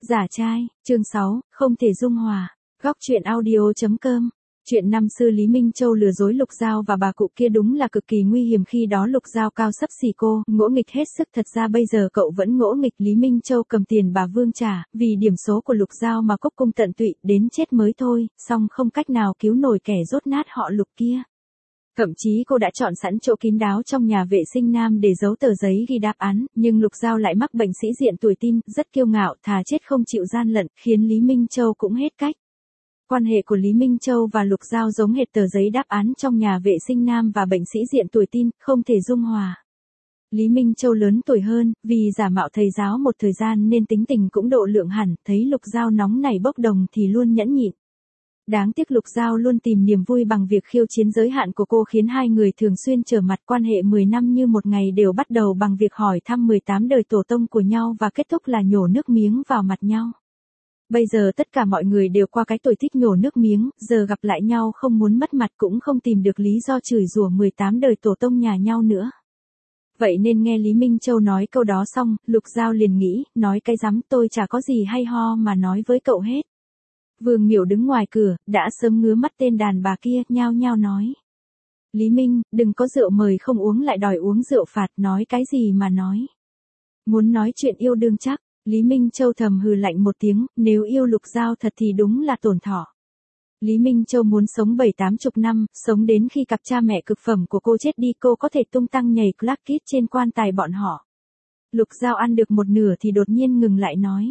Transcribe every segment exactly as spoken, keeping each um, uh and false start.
Giả trai, chương sáu, không thể dung hòa. Góc truyện audio.com. Chuyện năm xưa Lý Minh Châu lừa dối Lục Giao và bà cụ kia đúng là cực kỳ nguy hiểm, khi đó Lục Giao cao xấp xì cô, ngỗ nghịch hết sức. Thật ra bây giờ cậu vẫn ngỗ nghịch. Lý Minh Châu cầm tiền bà Vương trả, vì điểm số của Lục Giao mà cúc cung tận tụy, đến chết mới thôi, song không cách nào cứu nổi kẻ rốt nát họ Lục kia. Thậm chí cô đã chọn sẵn chỗ kín đáo trong nhà vệ sinh nam để giấu tờ giấy ghi đáp án, nhưng Lục Giao lại mắc bệnh sĩ diện tuổi tin, rất kiêu ngạo, thà chết không chịu gian lận, khiến Lý Minh Châu cũng hết cách. Quan hệ của Lý Minh Châu và Lục Giao giống hệt tờ giấy đáp án trong nhà vệ sinh nam và bệnh sĩ diện tuổi tin, không thể dung hòa. Lý Minh Châu lớn tuổi hơn, vì giả mạo thầy giáo một thời gian nên tính tình cũng độ lượng hẳn, thấy Lục Giao nóng nảy bốc đồng thì luôn nhẫn nhịn. Đáng tiếc Lục Giao luôn tìm niềm vui bằng việc khiêu chiến giới hạn của cô, khiến hai người thường xuyên trở mặt. Quan hệ mười năm như một ngày đều bắt đầu bằng việc hỏi thăm mười tám đời tổ tông của nhau và kết thúc là nhổ nước miếng vào mặt nhau. Bây giờ tất cả mọi người đều qua cái tuổi thích nhổ nước miếng, giờ gặp lại nhau không muốn mất mặt cũng không tìm được lý do chửi rủa mười tám đời tổ tông nhà nhau nữa. Vậy nên nghe Lý Minh Châu nói câu đó xong, Lục Giao liền nghĩ, nói cái rắm, tôi chả có gì hay ho mà nói với cậu hết. Vương Miểu đứng ngoài cửa, đã sớm ngứa mắt tên đàn bà kia, nhao nhao nói. Lý Minh, đừng có rượu mời không uống lại đòi uống rượu phạt, nói cái gì mà nói. Muốn nói chuyện yêu đương chắc. Lý Minh Châu thầm hừ lạnh một tiếng, nếu yêu Lục Giao thật thì đúng là tổn thọ. Lý Minh Châu muốn sống bảy tám chục năm, sống đến khi cặp cha mẹ cực phẩm của cô chết đi, cô có thể tung tăng nhảy Clark Kid trên quan tài bọn họ. Lục Giao ăn được một nửa thì đột nhiên ngừng lại nói.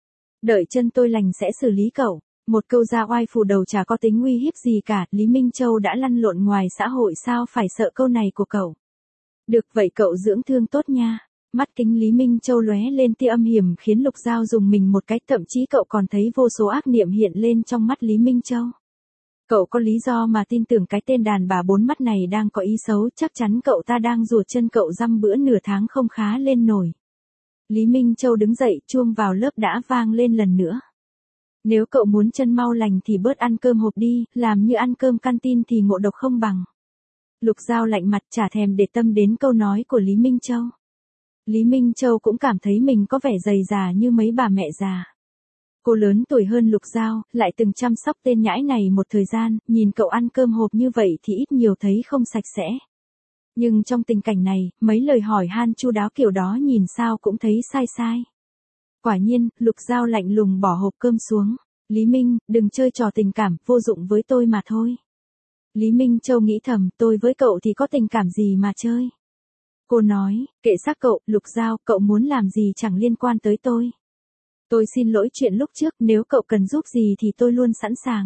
Đợi chân tôi lành sẽ xử lý cậu. Một câu ra oai phủ đầu chả có tính uy hiếp gì cả, Lý Minh Châu đã lăn lộn ngoài xã hội, sao phải sợ câu này của cậu. Được vậy cậu dưỡng thương tốt nha. Mắt kính Lý Minh Châu lóe lên tia âm hiểm khiến Lục Giao dùng mình một cái, thậm chí cậu còn thấy vô số ác niệm hiện lên trong mắt Lý Minh Châu. Cậu có lý do mà tin tưởng cái tên đàn bà bốn mắt này đang có ý xấu, chắc chắn cậu ta đang rủa chân cậu dăm bữa nửa tháng không khá lên nổi. Lý Minh Châu đứng dậy, chuông vào lớp đã vang lên lần nữa. Nếu cậu muốn chân mau lành thì bớt ăn cơm hộp đi, làm như ăn cơm canteen thì ngộ độc không bằng. Lục Giao lạnh mặt chả thèm để tâm đến câu nói của Lý Minh Châu. Lý Minh Châu cũng cảm thấy mình có vẻ dày già như mấy bà mẹ già. Cô lớn tuổi hơn Lục Giao, lại từng chăm sóc tên nhãi này một thời gian, nhìn cậu ăn cơm hộp như vậy thì ít nhiều thấy không sạch sẽ. Nhưng trong tình cảnh này, mấy lời hỏi han chu đáo kiểu đó nhìn sao cũng thấy sai sai. Quả nhiên, Lục Giao lạnh lùng bỏ hộp cơm xuống. Lý Minh, đừng chơi trò tình cảm, vô dụng với tôi mà thôi. Lý Minh Châu nghĩ thầm, tôi với cậu thì có tình cảm gì mà chơi. Cô nói, kệ xác cậu, Lục Giao, cậu muốn làm gì chẳng liên quan tới tôi. Tôi xin lỗi chuyện lúc trước, nếu cậu cần giúp gì thì tôi luôn sẵn sàng.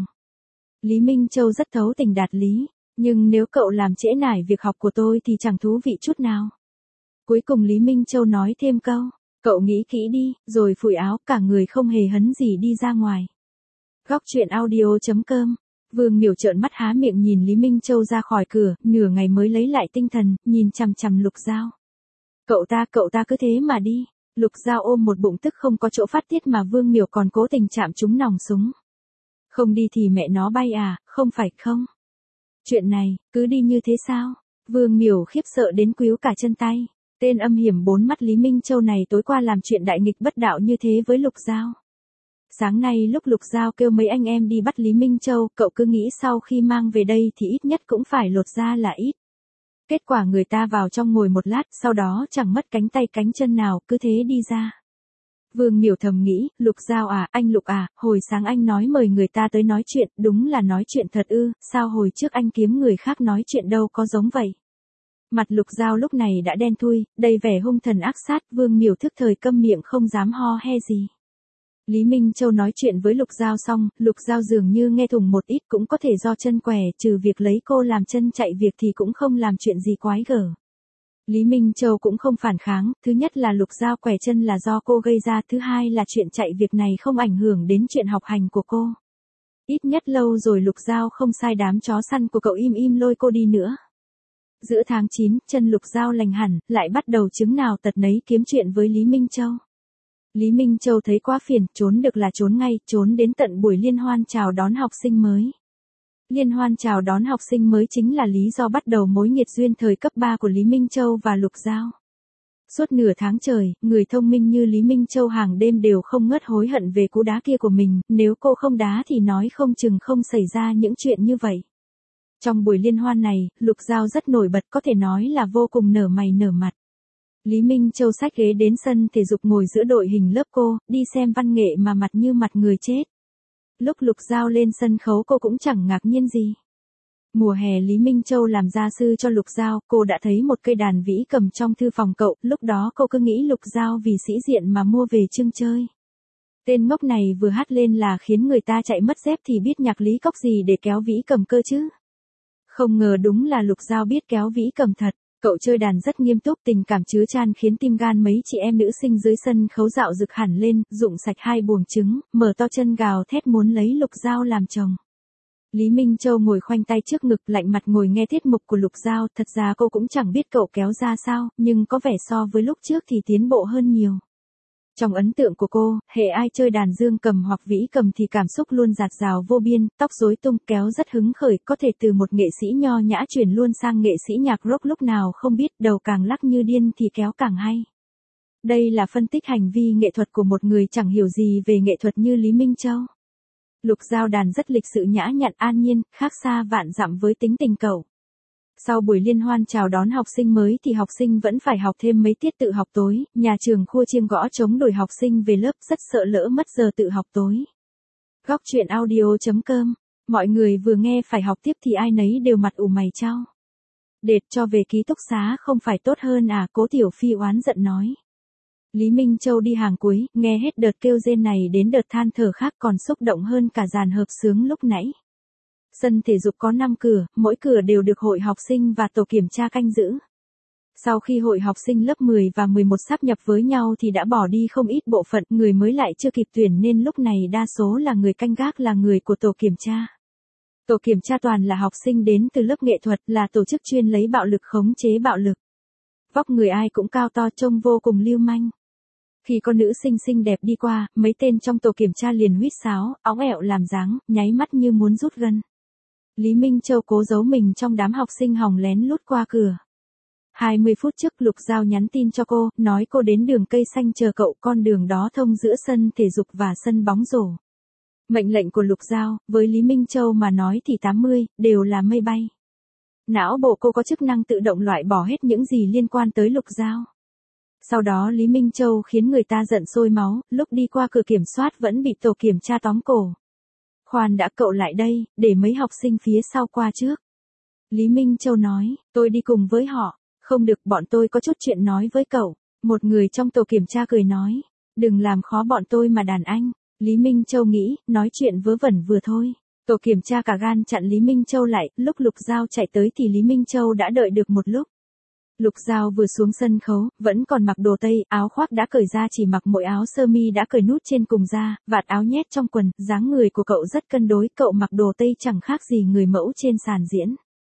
Lý Minh Châu rất thấu tình đạt lý, nhưng nếu cậu làm trễ nải việc học của tôi thì chẳng thú vị chút nào. Cuối cùng Lý Minh Châu nói thêm câu, cậu nghĩ kỹ đi, rồi phủi áo, cả người không hề hấn gì đi ra ngoài. Góc truyện audio.com. Vương Miểu trợn mắt há miệng nhìn Lý Minh Châu ra khỏi cửa, nửa ngày mới lấy lại tinh thần, nhìn chằm chằm Lục Giao. Cậu ta, cậu ta cứ thế mà đi. Lục Giao ôm một bụng tức không có chỗ phát tiết mà Vương Miểu còn cố tình chạm trúng nòng súng. Không đi thì mẹ nó bay à, không phải không? Chuyện này, cứ đi như thế sao? Vương Miểu khiếp sợ đến quýu cả chân tay. Tên âm hiểm bốn mắt Lý Minh Châu này tối qua làm chuyện đại nghịch bất đạo như thế với Lục Giao. Sáng nay lúc Lục Giao kêu mấy anh em đi bắt Lý Minh Châu, cậu cứ nghĩ sau khi mang về đây thì ít nhất cũng phải lột ra là ít. Kết quả người ta vào trong ngồi một lát, sau đó chẳng mất cánh tay cánh chân nào, cứ thế đi ra. Vương Miểu thầm nghĩ, Lục Giao à, anh Lục à, hồi sáng anh nói mời người ta tới nói chuyện, đúng là nói chuyện thật ư, sao hồi trước anh kiếm người khác nói chuyện đâu có giống vậy. Mặt Lục Giao lúc này đã đen thui, đầy vẻ hung thần ác sát, Vương Miểu thức thời câm miệng không dám ho he gì. Lý Minh Châu nói chuyện với Lục Giao xong, Lục Giao dường như nghe thùng một ít, cũng có thể do chân què, trừ việc lấy cô làm chân chạy việc thì cũng không làm chuyện gì quái gở. Lý Minh Châu cũng không phản kháng, thứ nhất là Lục Giao què chân là do cô gây ra, thứ hai là chuyện chạy việc này không ảnh hưởng đến chuyện học hành của cô. Ít nhất lâu rồi Lục Giao không sai đám chó săn của cậu im im lôi cô đi nữa. Giữa tháng chín, chân Lục Giao lành hẳn, lại bắt đầu chứng nào tật nấy kiếm chuyện với Lý Minh Châu. Lý Minh Châu thấy quá phiền, trốn được là trốn ngay, trốn đến tận buổi liên hoan chào đón học sinh mới. Liên hoan chào đón học sinh mới chính là lý do bắt đầu mối nghiệt duyên thời cấp ba của Lý Minh Châu và Lục Giao. Suốt nửa tháng trời, người thông minh như Lý Minh Châu hàng đêm đều không ngớt hối hận về cú đá kia của mình, nếu cô không đá thì nói không chừng không xảy ra những chuyện như vậy. Trong buổi liên hoan này, Lục Giao rất nổi bật, có thể nói là vô cùng nở mày nở mặt. Lý Minh Châu xách ghế đến sân thể dục ngồi giữa đội hình lớp cô, đi xem văn nghệ mà mặt như mặt người chết. Lúc Lục Giao lên sân khấu cô cũng chẳng ngạc nhiên gì. Mùa hè Lý Minh Châu làm gia sư cho Lục Giao, cô đã thấy một cây đàn vĩ cầm trong thư phòng cậu, lúc đó cô cứ nghĩ Lục Giao vì sĩ diện mà mua về trưng chơi. Tên ngốc này vừa hát lên là khiến người ta chạy mất dép thì biết nhạc lý cóc gì để kéo vĩ cầm cơ chứ. Không ngờ đúng là Lục Giao biết kéo vĩ cầm thật. Cậu chơi đàn rất nghiêm túc, tình cảm chứa chan khiến tim gan mấy chị em nữ sinh dưới sân khấu dạo rực hẳn lên, rụng sạch hai buồng trứng, mở to chân gào thét muốn lấy Lục Giao làm chồng. Lý Minh Châu ngồi khoanh tay trước ngực lạnh mặt ngồi nghe tiết mục của Lục Giao, thật ra cô cũng chẳng biết cậu kéo ra sao, nhưng có vẻ so với lúc trước thì tiến bộ hơn nhiều. Trong ấn tượng của cô, hễ ai chơi đàn dương cầm hoặc vĩ cầm thì cảm xúc luôn dạt dào vô biên, tóc rối tung, kéo rất hứng khởi, có thể từ một nghệ sĩ nho nhã chuyển luôn sang nghệ sĩ nhạc rock lúc nào không biết, đầu càng lắc như điên thì kéo càng hay. Đây là phân tích hành vi nghệ thuật của một người chẳng hiểu gì về nghệ thuật như Lý Minh Châu. Lục Giao đàn rất lịch sự nhã nhặn an nhiên, khác xa vạn dặm với tính tình cậu. Sau buổi liên hoan chào đón học sinh mới thì học sinh vẫn phải học thêm mấy tiết tự học tối, nhà trường khua chiêng gõ trống đuổi học sinh về lớp, rất sợ lỡ mất giờ tự học tối. Góc truyện audio chấm com, mọi người vừa nghe phải học tiếp thì ai nấy đều mặt ủ mày chau. Đệt cho về ký túc xá không phải tốt hơn à, Cố Tiểu Phi oán giận nói. Lý Minh Châu đi hàng cuối, nghe hết đợt kêu rên này đến đợt than thở khác còn xúc động hơn cả dàn hợp xướng lúc nãy. Sân thể dục có năm cửa, mỗi cửa đều được hội học sinh và tổ kiểm tra canh giữ. Sau khi hội học sinh lớp mười và mười một sáp nhập với nhau thì đã bỏ đi không ít bộ phận, người mới lại chưa kịp tuyển nên lúc này đa số là người canh gác là người của tổ kiểm tra. Tổ kiểm tra toàn là học sinh đến từ lớp nghệ thuật, là tổ chức chuyên lấy bạo lực khống chế bạo lực. Vóc người ai cũng cao to trông vô cùng lưu manh. Khi con nữ sinh xinh đẹp đi qua, mấy tên trong tổ kiểm tra liền huýt sáo, óng ẹo làm dáng, nháy mắt như muốn rút gân. Lý Minh Châu cố giấu mình trong đám học sinh hòng lén lút qua cửa. hai mươi phút trước Lục Giao nhắn tin cho cô, nói cô đến đường cây xanh chờ cậu, con đường đó thông giữa sân thể dục và sân bóng rổ. Mệnh lệnh của Lục Giao, với Lý Minh Châu mà nói thì tám mươi, đều là mây bay. Não bộ cô có chức năng tự động loại bỏ hết những gì liên quan tới Lục Giao. Sau đó Lý Minh Châu khiến người ta giận sôi máu, lúc đi qua cửa kiểm soát vẫn bị tổ kiểm tra tóm cổ. Khoan đã, cậu lại đây, để mấy học sinh phía sau qua trước. Lý Minh Châu nói, tôi đi cùng với họ. Không được, bọn tôi có chút chuyện nói với cậu. Một người trong tổ kiểm tra cười nói, đừng làm khó bọn tôi mà đàn anh. Lý Minh Châu nghĩ, nói chuyện vớ vẩn vừa thôi. Tổ kiểm tra cả gan chặn Lý Minh Châu lại, lúc Lục Giao chạy tới thì Lý Minh Châu đã đợi được một lúc. Lục Giao vừa xuống sân khấu, vẫn còn mặc đồ tây, áo khoác đã cởi ra chỉ mặc mỗi áo sơ mi đã cởi nút trên cùng ra, vạt áo nhét trong quần, dáng người của cậu rất cân đối, cậu mặc đồ tây chẳng khác gì người mẫu trên sàn diễn.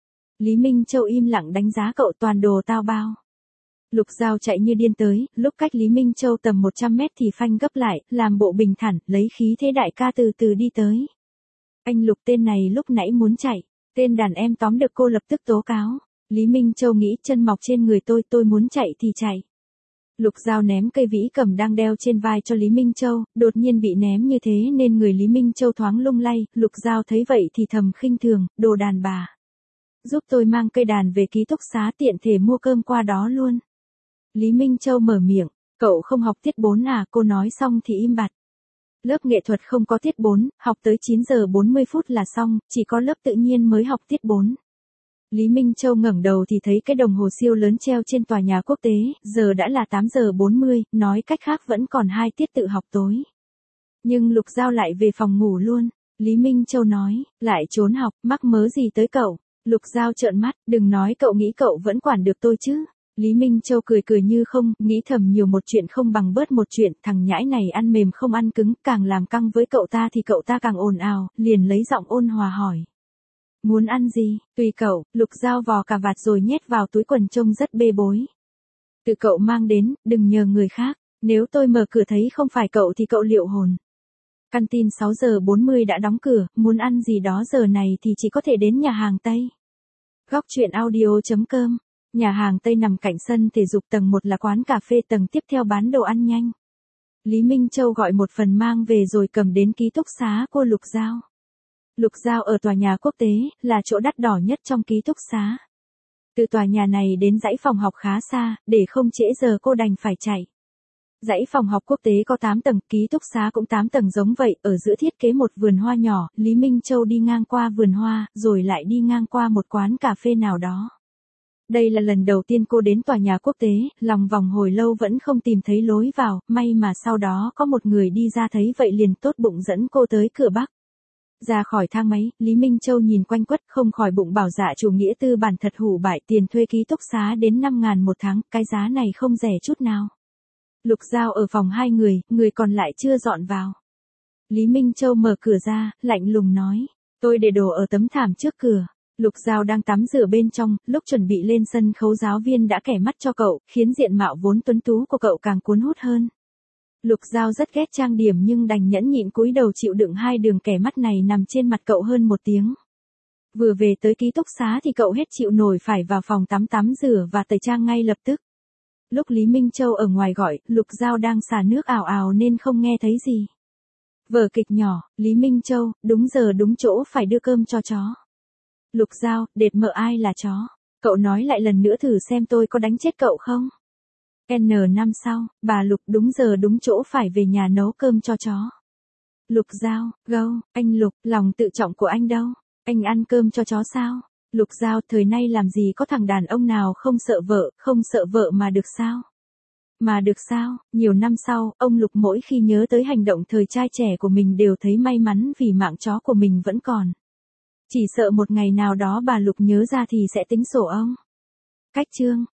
Lý Minh Châu im lặng đánh giá cậu, toàn đồ tao bao. Lục Giao chạy như điên tới, lúc cách Lý Minh Châu tầm một trăm mét thì phanh gấp lại, làm bộ bình thản, lấy khí thế đại ca từ từ đi tới. Anh Lục, tên này lúc nãy muốn chạy, tên đàn em tóm được cô lập tức tố cáo. Lý Minh Châu nghĩ, chân mọc trên người tôi, tôi muốn chạy thì chạy. Lục Giao ném cây vĩ cầm đang đeo trên vai cho Lý Minh Châu, đột nhiên bị ném như thế nên người Lý Minh Châu thoáng lung lay, Lục Giao thấy vậy thì thầm khinh thường, đồ đàn bà. Giúp tôi mang cây đàn về ký túc xá tiện thể mua cơm qua đó luôn. Lý Minh Châu mở miệng, cậu không học tiết bốn à, cô nói xong thì im bặt. Lớp nghệ thuật không có tiết bốn, học tới chín giờ bốn mươi phút là xong, chỉ có lớp tự nhiên mới học tiết bốn. Lý Minh Châu ngẩng đầu thì thấy cái đồng hồ siêu lớn treo trên tòa nhà quốc tế, giờ đã là tám giờ bốn mươi, nói cách khác vẫn còn hai tiết tự học tối. Nhưng Lục Giao lại về phòng ngủ luôn. Lý Minh Châu nói, lại trốn học, mắc mớ gì tới cậu. Lục Giao trợn mắt, đừng nói cậu nghĩ cậu vẫn quản được tôi chứ. Lý Minh Châu cười cười như không, nghĩ thầm nhiều một chuyện không bằng bớt một chuyện, thằng nhãi này ăn mềm không ăn cứng, càng làm căng với cậu ta thì cậu ta càng ồn ào, liền lấy giọng ôn hòa hỏi. Muốn ăn gì, tùy cậu. Lục Giao vò cà vạt rồi nhét vào túi quần trông rất bê bối. Tự cậu mang đến, đừng nhờ người khác, nếu tôi mở cửa thấy không phải cậu thì cậu liệu hồn. Căn tin sáu giờ bốn mươi đã đóng cửa, muốn ăn gì đó giờ này thì chỉ có thể đến nhà hàng Tây. Góc truyện audio chấm com Nhà hàng Tây nằm cạnh sân thể dục, tầng một là quán cà phê, tầng tiếp theo bán đồ ăn nhanh. Lý Minh Châu gọi một phần mang về rồi cầm đến ký túc xá của Lục Giao. Lục Giao ở tòa nhà quốc tế, là chỗ đắt đỏ nhất trong ký túc xá. Từ tòa nhà này đến dãy phòng học khá xa, để không trễ giờ cô đành phải chạy. Dãy phòng học quốc tế có tám tầng, ký túc xá cũng tám tầng giống vậy, ở giữa thiết kế một vườn hoa nhỏ, Lý Minh Châu đi ngang qua vườn hoa, rồi lại đi ngang qua một quán cà phê nào đó. Đây là lần đầu tiên cô đến tòa nhà quốc tế, lòng vòng hồi lâu vẫn không tìm thấy lối vào, may mà sau đó có một người đi ra thấy vậy liền tốt bụng dẫn cô tới cửa Bắc. Ra khỏi thang máy, Lý Minh Châu nhìn quanh quất không khỏi bụng bảo dạ chủ nghĩa tư bản thật hủ bại, tiền thuê ký túc xá đến năm ngàn một tháng, cái giá này không rẻ chút nào. Lục Giao ở phòng hai người, người còn lại chưa dọn vào. Lý Minh Châu mở cửa ra, lạnh lùng nói, tôi để đồ ở tấm thảm trước cửa. Lục Giao đang tắm rửa bên trong, lúc chuẩn bị lên sân khấu giáo viên đã kẻ mắt cho cậu, khiến diện mạo vốn tuấn tú của cậu càng cuốn hút hơn. Lục Giao rất ghét trang điểm nhưng đành nhẫn nhịn cúi đầu chịu đựng hai đường kẻ mắt này nằm trên mặt cậu hơn một tiếng. Vừa về tới ký túc xá thì cậu hết chịu nổi phải vào phòng tắm tắm rửa và tẩy trang ngay lập tức. Lúc Lý Minh Châu ở ngoài gọi, Lục Giao đang xả nước ào ào nên không nghe thấy gì. Vở kịch nhỏ, Lý Minh Châu, đúng giờ đúng chỗ phải đưa cơm cho chó. Lục Giao, đệt mợ ai là chó? Cậu nói lại lần nữa thử xem tôi có đánh chết cậu không? N năm sau, bà Lục đúng giờ đúng chỗ phải về nhà nấu cơm cho chó. Lục Giao, gâu, anh Lục, lòng tự trọng của anh đâu? Anh ăn cơm cho chó sao? Lục Giao, thời nay làm gì có thằng đàn ông nào không sợ vợ, không sợ vợ mà được sao? Mà được sao? Nhiều năm sau, ông Lục mỗi khi nhớ tới hành động thời trai trẻ của mình đều thấy may mắn vì mạng chó của mình vẫn còn. Chỉ sợ một ngày nào đó bà Lục nhớ ra thì sẽ tính sổ ông. Cách chương